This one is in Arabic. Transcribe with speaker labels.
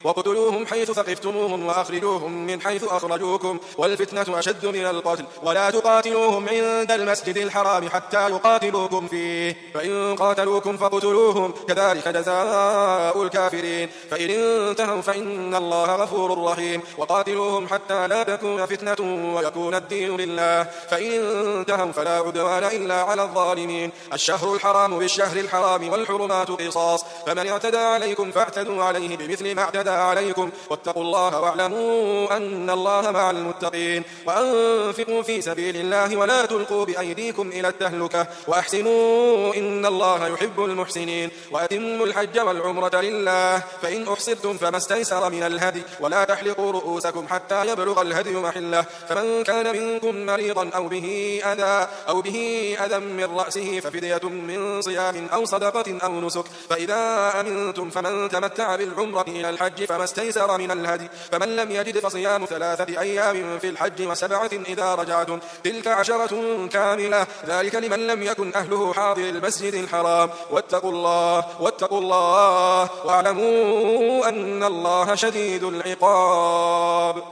Speaker 1: وقتلوهم حيث ثقفتموهم وأخرجوهم من حيث أخرجوكم والفتنة أشد من القتل ولا تقاتلوهم عند المسجد الحرام حتى يقاتلوكم فيه فإن قاتلوكم فاقتلوهم كذلك جزاء الكافرين فإن انتهوا فإن الله غفور رحيم وقاتلوهم حتى لا تكون فتنة ويكون الدين لله فإن انتهوا فلا عدوان إلا على الظالمين الشهر الحرام بالشهر الحرام والحرمات قصاص فمن اعتدى عليكم فاعتدوا عليه بمثل ما اعتدى عليكم واتقوا الله واعلموا أن الله مع المتقين وأنفقوا في سبيل الله ولا تلقوا بأيديكم إلى التهلكة وأحسنوا إن الله يحب المحسنين وأتموا الحج والعمرة لله فإن أحصرتم فما استيسر من الهدي ولا تحلقوا رؤوسكم حتى يبلغ الهدي محله فمن كان منكم مريضا أو به أذى من رأسه ففدية من صيام أو صدقة أو نسك فإذا أمنتم فمن تمتع بالعمرة إلى الحج فما استيسر من الهدي فمن لم يجد فصيام 3 أيام في الحج و7 إذا رجعتم تلك 10 كاملة ذلك لمن لم يكن أهله حاضر المسجد الحرام واتقوا الله واعلموا أن الله شديد العقاب